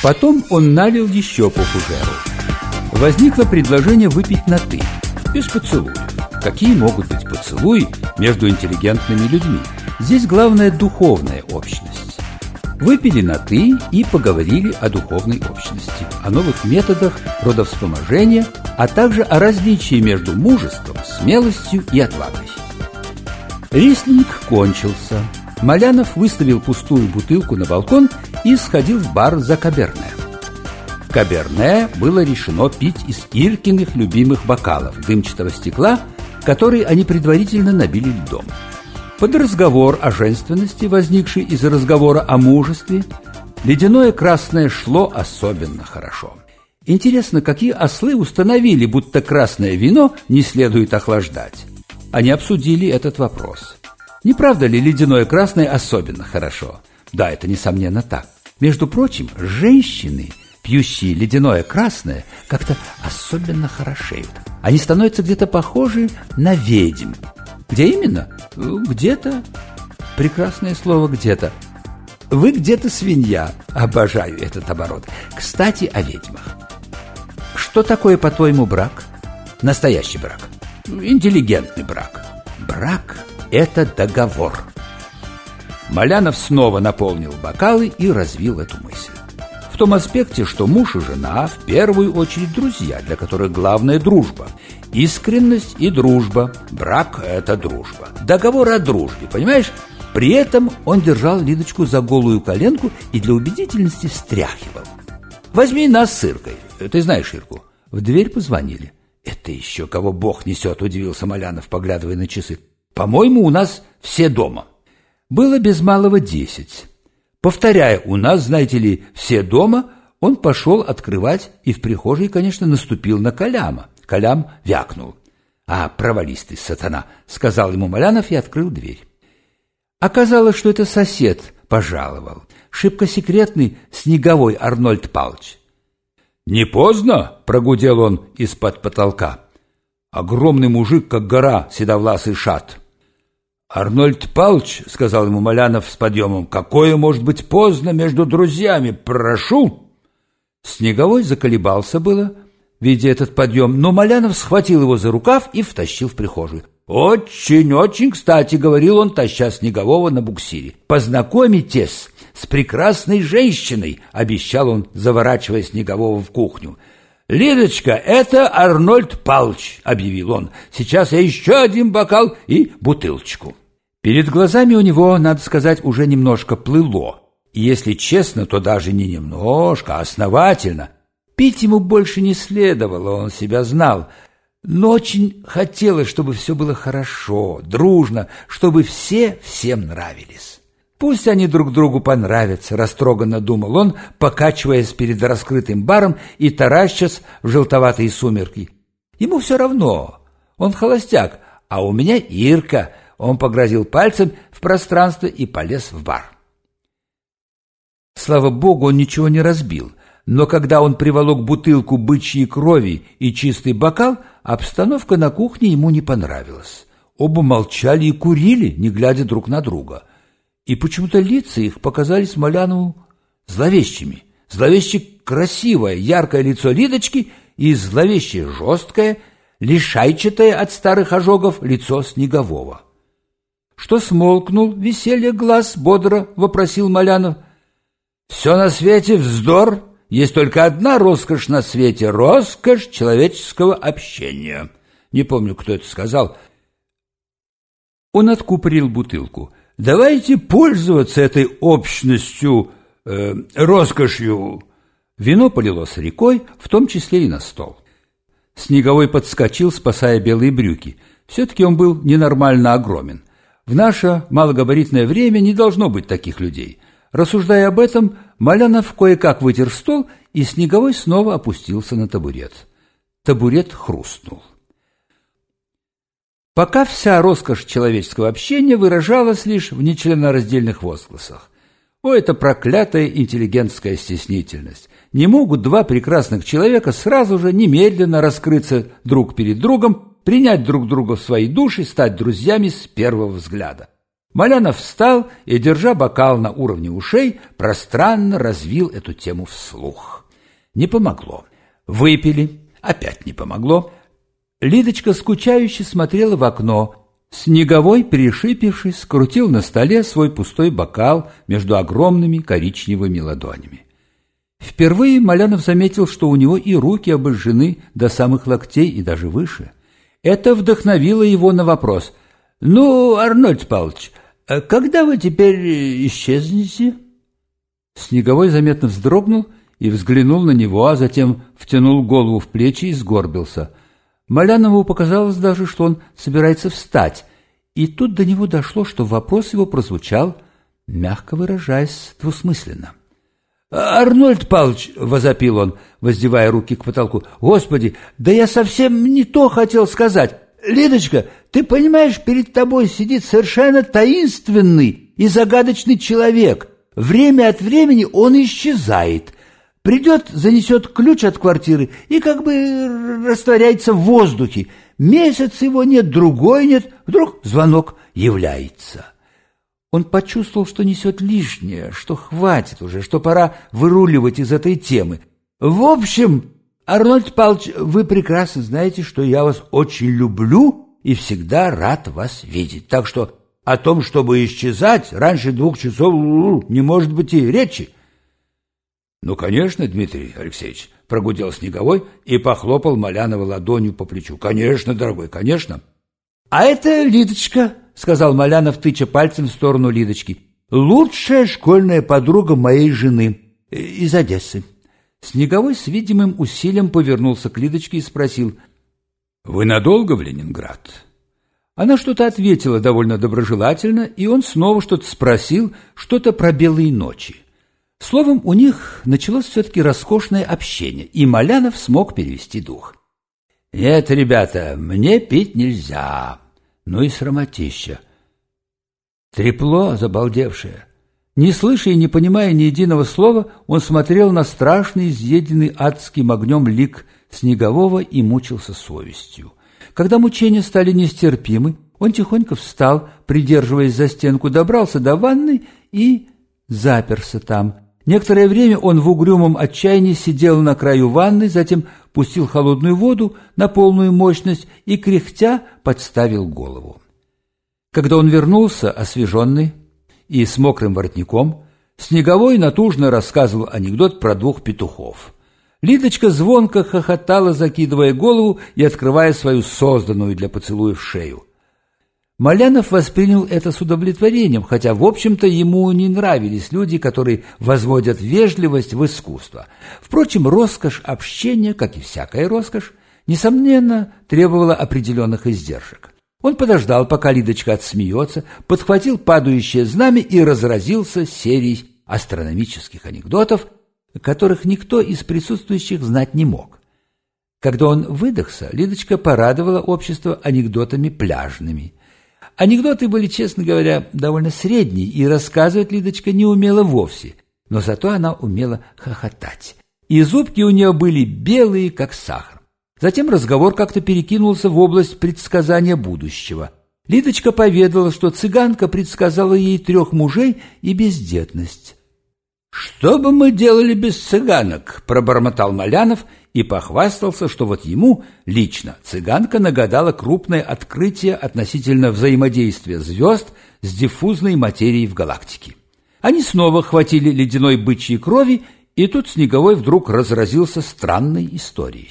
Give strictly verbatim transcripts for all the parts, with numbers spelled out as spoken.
Потом он налил еще по фужеру. Возникло предложение выпить на «ты», без поцелуев. Какие могут быть поцелуи между интеллигентными людьми? Здесь главное духовная общность. Выпили на «ты» и поговорили о духовной общности, о новых методах родовспоможения, а также о различии между мужеством, смелостью и отвагой. Рислинг кончился. Малянов выставил пустую бутылку на балкон и сходил в бар за каберне. Каберне было решено пить из Иркиных любимых бокалов дымчатого стекла, которые они предварительно набили льдом. Под разговор о женственности, возникший из разговора о мужестве, ледяное красное шло особенно хорошо. Интересно, какие ослы установили, будто красное вино не следует охлаждать? Они обсудили этот вопрос. Не правда ли ледяное красное особенно хорошо? Да, это несомненно так. Между прочим, женщины, пьющие ледяное красное, как-то особенно хорошеют. Они становятся где-то похожи на ведьм. Где именно? Где-то. Прекрасное слово «где-то». Вы где-то свинья. Обожаю этот оборот. Кстати, о ведьмах. Что такое, по-твоему, брак? Настоящий брак. Интеллигентный брак. Брак – это договор. Малянов снова наполнил бокалы и развил эту мысль. В том аспекте, что муж и жена в первую очередь друзья, для которых главная дружба. Искренность и дружба. Брак – это дружба. Договор о дружбе, понимаешь? При этом он держал Лидочку за голую коленку и для убедительности встряхивал. «Возьми нас с Иркой». Ты знаешь Ирку? В дверь позвонили. «Это еще кого Бог несет», – удивился Малянов, поглядывая на часы. «По-моему, у нас все дома». Было без малого десять. Повторяя «у нас, знаете ли, все дома», он пошел открывать и в прихожей, конечно, наступил на Коляма. Колям вякнул. «А, провались ты, сатана», — сказал ему Малянов и открыл дверь. Оказалось, что это сосед пожаловал, шибко секретный Снеговой Арнольд Павлович. «Не поздно?» — прогудел он из-под потолка. Огромный мужик, как гора, седовласый шат. «Арнольд Павлович», — сказал ему Малянов с подъемом, — «какое может быть поздно между друзьями? Прошу!» Снеговой заколебался было, видя этот подъем, но Малянов схватил его за рукав и втащил в прихожую. «Очень-очень кстати», — говорил он, таща Снегового на буксире. «Познакомитесь с прекрасной женщиной», — обещал он, заворачивая Снегового в кухню. «Лидочка, это Арнольд Павлович», — объявил он. «Сейчас я еще один бокал и бутылочку». Перед глазами у него, надо сказать, уже немножко плыло. И если честно, то даже не немножко, а основательно. Пить ему больше не следовало, он себя знал. Но очень хотелось, чтобы все было хорошо, дружно, чтобы все всем нравились. Пусть они друг другу понравятся, растроганно думал он, покачиваясь перед раскрытым баром и таращась в желтоватые сумерки. Ему все равно, он холостяк, а у меня Ирка. Он погрозил пальцем в пространство и полез в бар. Слава богу, он ничего не разбил, но когда он приволок бутылку бычьей крови и чистый бокал, обстановка на кухне ему не понравилась. Оба молчали и курили, не глядя друг на друга. И почему-то лица их показались Малянову зловещими. Зловеще красивое, яркое лицо Лидочки и зловеще жесткое, лишайчатое от старых ожогов лицо Снегового. «Что смолкнул веселье глаз?» — бодро вопросил Малянов. «Все на свете вздор, есть только одна роскошь на свете — роскошь человеческого общения». Не помню, кто это сказал. Он откупорил бутылку. «Давайте пользоваться этой общностью, э, роскошью». Вино полилось рекой, в том числе и на стол. Снеговой подскочил, спасая белые брюки. Все-таки он был ненормально огромен. В наше малогабаритное время не должно быть таких людей. Рассуждая об этом, Малянов кое-как вытер стол, и Снеговой снова опустился на табурет. Табурет хрустнул. Пока вся роскошь человеческого общения выражалась лишь в нечленораздельных возгласах. О, это проклятая интеллигентская стеснительность! Не могут два прекрасных человека сразу же немедленно раскрыться друг перед другом, принять друг друга в свои души, стать друзьями с первого взгляда. Малянов встал и, держа бокал на уровне ушей, пространно развил эту тему вслух. Не помогло. Выпили. Опять не помогло. Лидочка скучающе смотрела в окно. Снеговой, пришипившись, скрутил на столе свой пустой бокал между огромными коричневыми ладонями. Впервые Малянов заметил, что у него и руки обожжены до самых локтей и даже выше. Это вдохновило его на вопрос. «Ну, Арнольд Павлович, когда вы теперь исчезнете?» Снеговой заметно вздрогнул и взглянул на него, а затем втянул голову в плечи и сгорбился. Малянову показалось даже, что он собирается встать, и тут до него дошло, что вопрос его прозвучал, мягко выражаясь, двусмысленно. «Арнольд Павлович!» — возопил он, воздевая руки к потолку. «Господи, да я совсем не то хотел сказать! Лидочка, ты понимаешь, перед тобой сидит совершенно таинственный и загадочный человек. Время от времени он исчезает. Придет, занесет ключ от квартиры и как бы растворяется в воздухе. Месяц его нет, другой нет, вдруг звонок является». Он почувствовал, что несет лишнее, что хватит уже, что пора выруливать из этой темы. «В общем, Арнольд Павлович, вы прекрасно знаете, что я вас очень люблю и всегда рад вас видеть. Так что о том, чтобы исчезать раньше двух часов, не может быть и речи». «Ну, конечно, Дмитрий Алексеевич», — прогудел Снеговой и похлопал Малянова ладонью по плечу. «Конечно, дорогой, конечно». «А это Лидочка», — сказал Малянов, тыча пальцем в сторону Лидочки. «Лучшая школьная подруга моей жены из Одессы». Снеговой с видимым усилием повернулся к Лидочке и спросил: «Вы надолго в Ленинград?» Она что-то ответила довольно доброжелательно, и он снова что-то спросил, что-то про белые ночи. Словом, у них началось все-таки роскошное общение, и Малянов смог перевести дух. «Нет, ребята, мне пить нельзя. Ну и срамотища». Трепло забалдевшее. Не слыша и не понимая ни единого слова, он смотрел на страшный, изъеденный адским огнем лик Снегового и мучился совестью. Когда мучения стали нестерпимы, он тихонько встал, придерживаясь за стенку, добрался до ванны и заперся там. Некоторое время он в угрюмом отчаянии сидел на краю ванны, затем пустил холодную воду на полную мощность и, кряхтя, подставил голову. Когда он вернулся, освеженный и с мокрым воротником, Снеговой натужно рассказывал анекдот про двух петухов. Лидочка звонко хохотала, закидывая голову и открывая свою созданную для поцелуев шею. Малянов воспринял это с удовлетворением, хотя, в общем-то, ему не нравились люди, которые возводят вежливость в искусство. Впрочем, роскошь общения, как и всякая роскошь, несомненно, требовала определенных издержек. Он подождал, пока Лидочка отсмеется, подхватил падающее знамя и разразился серией астрономических анекдотов, которых никто из присутствующих знать не мог. Когда он выдохся, Лидочка порадовала общество анекдотами пляжными. Анекдоты были, честно говоря, довольно средние, и рассказывать Лидочка не умела вовсе, но зато она умела хохотать. И зубки у нее были белые, как сахар. Затем разговор как-то перекинулся в область предсказания будущего. Лидочка поведала, что цыганка предсказала ей трех мужей и бездетность. «Что бы мы делали без цыганок?» – пробормотал Малянов и похвастался, что вот ему лично цыганка нагадала крупное открытие относительно взаимодействия звезд с диффузной материей в галактике. Они снова хватили ледяной бычьей крови, и тут Снеговой вдруг разразился странной историей.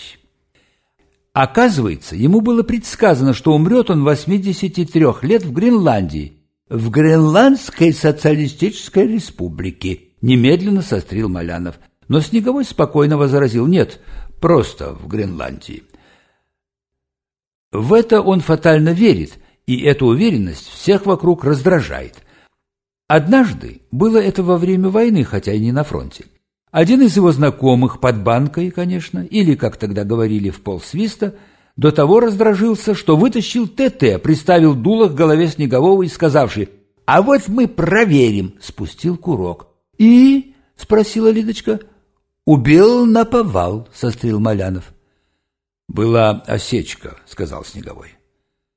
Оказывается, ему было предсказано, что умрет он восьмидесяти трёх лет в Гренландии, в Гренландской социалистической республике. Немедленно сострил Малянов, но Снеговой спокойно возразил: «Нет, просто в Гренландии». В это он фатально верит, и эта уверенность всех вокруг раздражает. Однажды, было это во время войны, хотя и не на фронте, один из его знакомых, под банкой, конечно, или, как тогда говорили, в полсвиста, до того раздражился, что вытащил ТТ, приставил дуло к голове Снегового и, сказавший: «А вот мы проверим», спустил курок. «И?» — спросила Лидочка. «Убил наповал», — сострил Малянов. «Была осечка», — сказал Снеговой.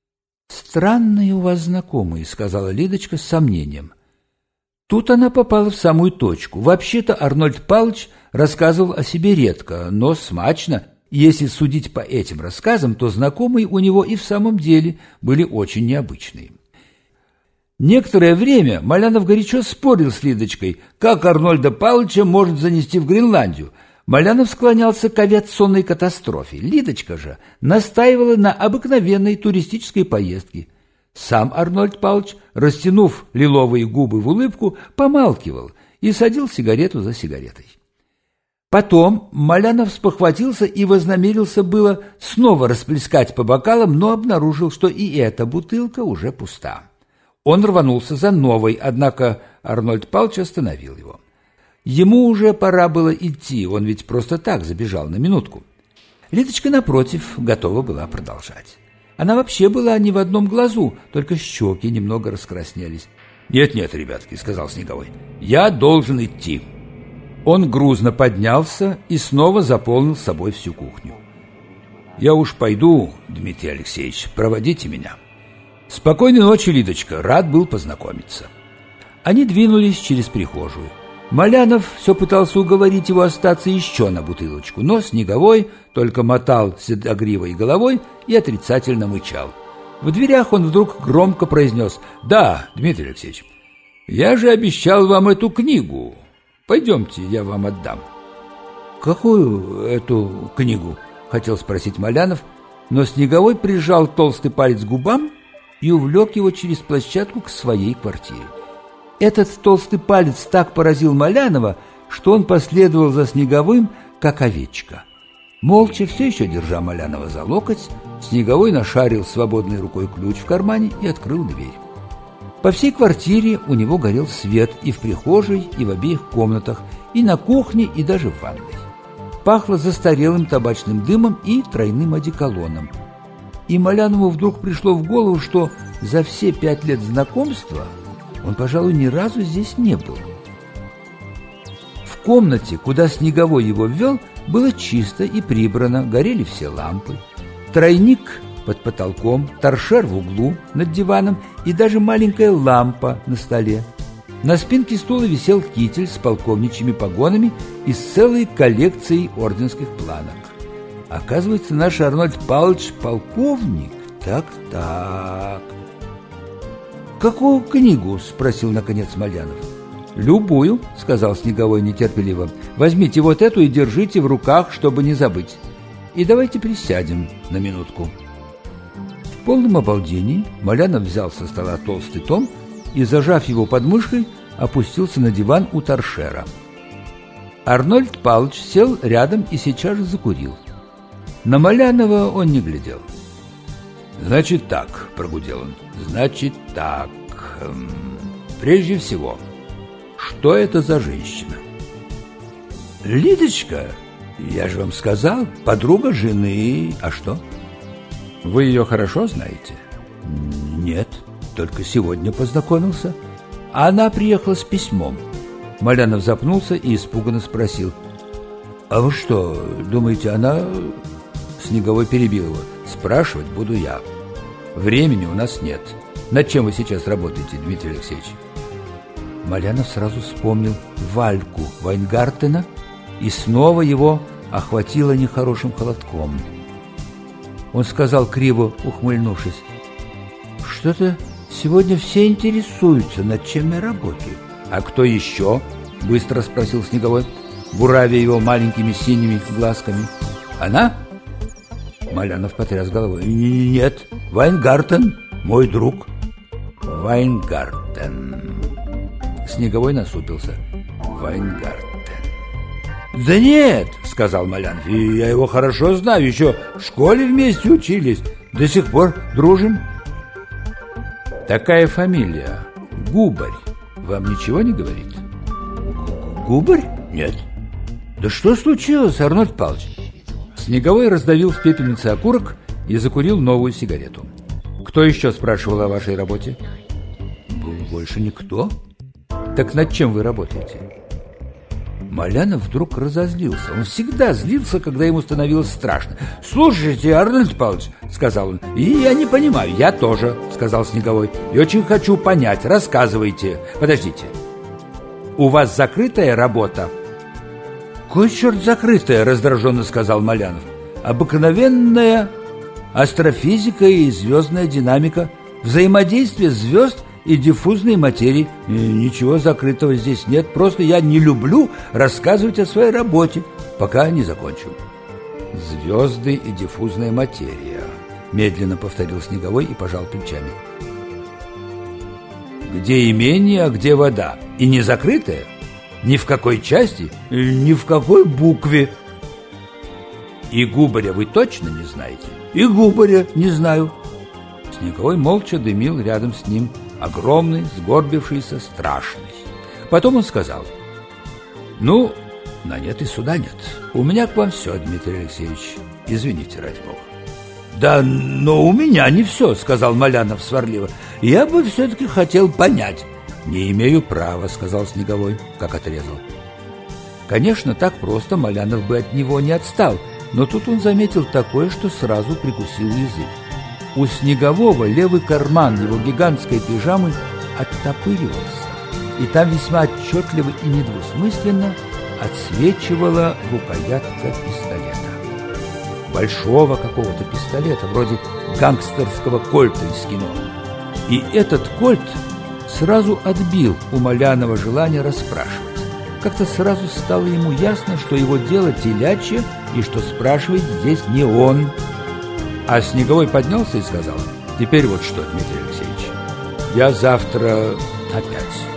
«Странные у вас знакомые», — сказала Лидочка с сомнением. Тут она попала в самую точку. Вообще-то Арнольд Павлович рассказывал о себе редко, но смачно. И если судить по этим рассказам, то знакомые у него и в самом деле были очень необычные. Некоторое время Малянов горячо спорил с Лидочкой, как Арнольда Павловича может занести в Гренландию. Малянов склонялся к авиационной катастрофе. Лидочка же настаивала на обыкновенной туристической поездке. Сам Арнольд Павлович, растянув лиловые губы в улыбку, помалкивал и садил сигарету за сигаретой. Потом Малянов спохватился и вознамерился было снова расплескать по бокалам, но обнаружил, что и эта бутылка уже пуста. Он рванулся за новой, однако Арнольд Павлович остановил его. Ему уже пора было идти, он ведь просто так забежал на минутку. Лидочка, напротив, готова была продолжать. Она вообще была не в одном глазу, только щеки немного раскраснелись. «Нет-нет, ребятки», — сказал Снеговой, — «я должен идти». Он грузно поднялся и снова заполнил собой всю кухню. «Я уж пойду, Дмитрий Алексеевич, проводите меня». «Спокойной ночи, Лидочка, рад был познакомиться». Они двинулись через прихожую. Малянов все пытался уговорить его остаться еще на бутылочку, но Снеговой только мотал седогривой головой и отрицательно мычал. В дверях он вдруг громко произнес: «Да, Дмитрий Алексеевич, я же обещал вам эту книгу. Пойдемте, я вам отдам». «Какую эту книгу?» — хотел спросить Малянов, но Снеговой прижал толстый палец к губам и увлек его через площадку к своей квартире. Этот толстый палец так поразил Малянова, что он последовал за Снеговым, как овечка. Молча, все еще держа Малянова за локоть, Снеговой нашарил свободной рукой ключ в кармане и открыл дверь. По всей квартире у него горел свет и в прихожей, и в обеих комнатах, и на кухне, и даже в ванной. Пахло застарелым табачным дымом и тройным одеколоном. И Малянову вдруг пришло в голову, что за все пять лет знакомства он, пожалуй, ни разу здесь не был. В комнате, куда Снеговой его ввел, было чисто и прибрано, горели все лампы. Тройник под потолком, торшер в углу над диваном и даже маленькая лампа на столе. На спинке стула висел китель с полковничьими погонами и с целой коллекцией орденских планок. Оказывается, наш Арнольд Павлович полковник. Так-так. «Какую книгу?» — спросил, наконец, Малянов. «Любую», — сказал Снеговой нетерпеливо. «Возьмите вот эту и держите в руках, чтобы не забыть. И давайте присядем на минутку». В полном обалдении Малянов взял со стола толстый том и, зажав его под мышкой, опустился на диван у торшера. Арнольд Павлович сел рядом и сейчас же закурил. На Малянова он не глядел. «Значит так», — прогудел он, — «значит так. Эм, прежде всего, что это за женщина?» «Лидочка, я же вам сказал, подруга жены. А что?» «Вы ее хорошо знаете?» «Нет, только сегодня познакомился. Она приехала с письмом». Малянов запнулся и испуганно спросил: «А вы что, думаете, она...» Снеговой перебил его: «Спрашивать буду я. Времени у нас нет. Над чем вы сейчас работаете, Дмитрий Алексеевич?» Малянов сразу вспомнил Вальку Вайнгартена, и снова его охватило нехорошим холодком. Он сказал, криво ухмыльнувшись: «Что-то сегодня все интересуются, над чем я работаю». «А кто еще?» — быстро спросил Снеговой, буравя его маленькими синими глазками. «Она?» Малянов потряс головой. «Нет, Вайнгартен, мой друг». «Вайнгартен». Снеговой насупился. «Вайнгартен». «Да нет», — сказал Малянов, — «я его хорошо знаю, еще в школе вместе учились, до сих пор дружим». «Такая фамилия, Губарь, вам ничего не говорит?» «Губарь? Нет». «Да что случилось, Арнольд Павлович?» Снеговой раздавил в пепельнице окурок и закурил новую сигарету. «Кто еще спрашивал о вашей работе?» «Больше никто». «Так над чем вы работаете?» Малянов вдруг разозлился. Он всегда злился, когда ему становилось страшно. «Слушайте, Арнольд Павлович, — сказал он, — и я не понимаю». «Я тоже, — сказал Снеговой, — и очень хочу понять. Рассказывайте». «Подождите, у вас закрытая работа?» «Кой черт закрытая?» — раздраженно сказал Малянов. «Обыкновенная астрофизика и звездная динамика, взаимодействие звезд и диффузной материи. И ничего закрытого здесь нет, просто я не люблю рассказывать о своей работе, пока не закончу». «Звезды и диффузная материя», — медленно повторил Снеговой и пожал плечами. «Где имение, а где вода? И не закрытая? Ни в какой части, ни в какой букве». «И Губаря вы точно не знаете?» «И Губаря не знаю». Снеговой молча дымил рядом с ним, огромный, сгорбившийся, страшный. Потом он сказал: «Ну, на нет и суда нет. У меня к вам все, Дмитрий Алексеевич. Извините, ради бога». «Да, но у меня не все, — сказал Малянов сварливо. — Я бы все-таки хотел понять». «Не имею права, — сказал Снеговой, как отрезал». Конечно, так просто Малянов бы от него не отстал, но тут он заметил такое, что сразу прикусил язык. У Снегового левый карман его гигантской пижамы оттопыривался, и там весьма отчетливо и недвусмысленно отсвечивала рукоятка пистолета. Большого какого-то пистолета, вроде гангстерского кольта из кино. И этот кольт сразу отбил у Малянова желание расспрашивать. Как-то сразу стало ему ясно, что его дело телячье, и что спрашивает здесь не он. А Снеговой поднялся и сказал: «Теперь вот что, Дмитрий Алексеевич, я завтра опять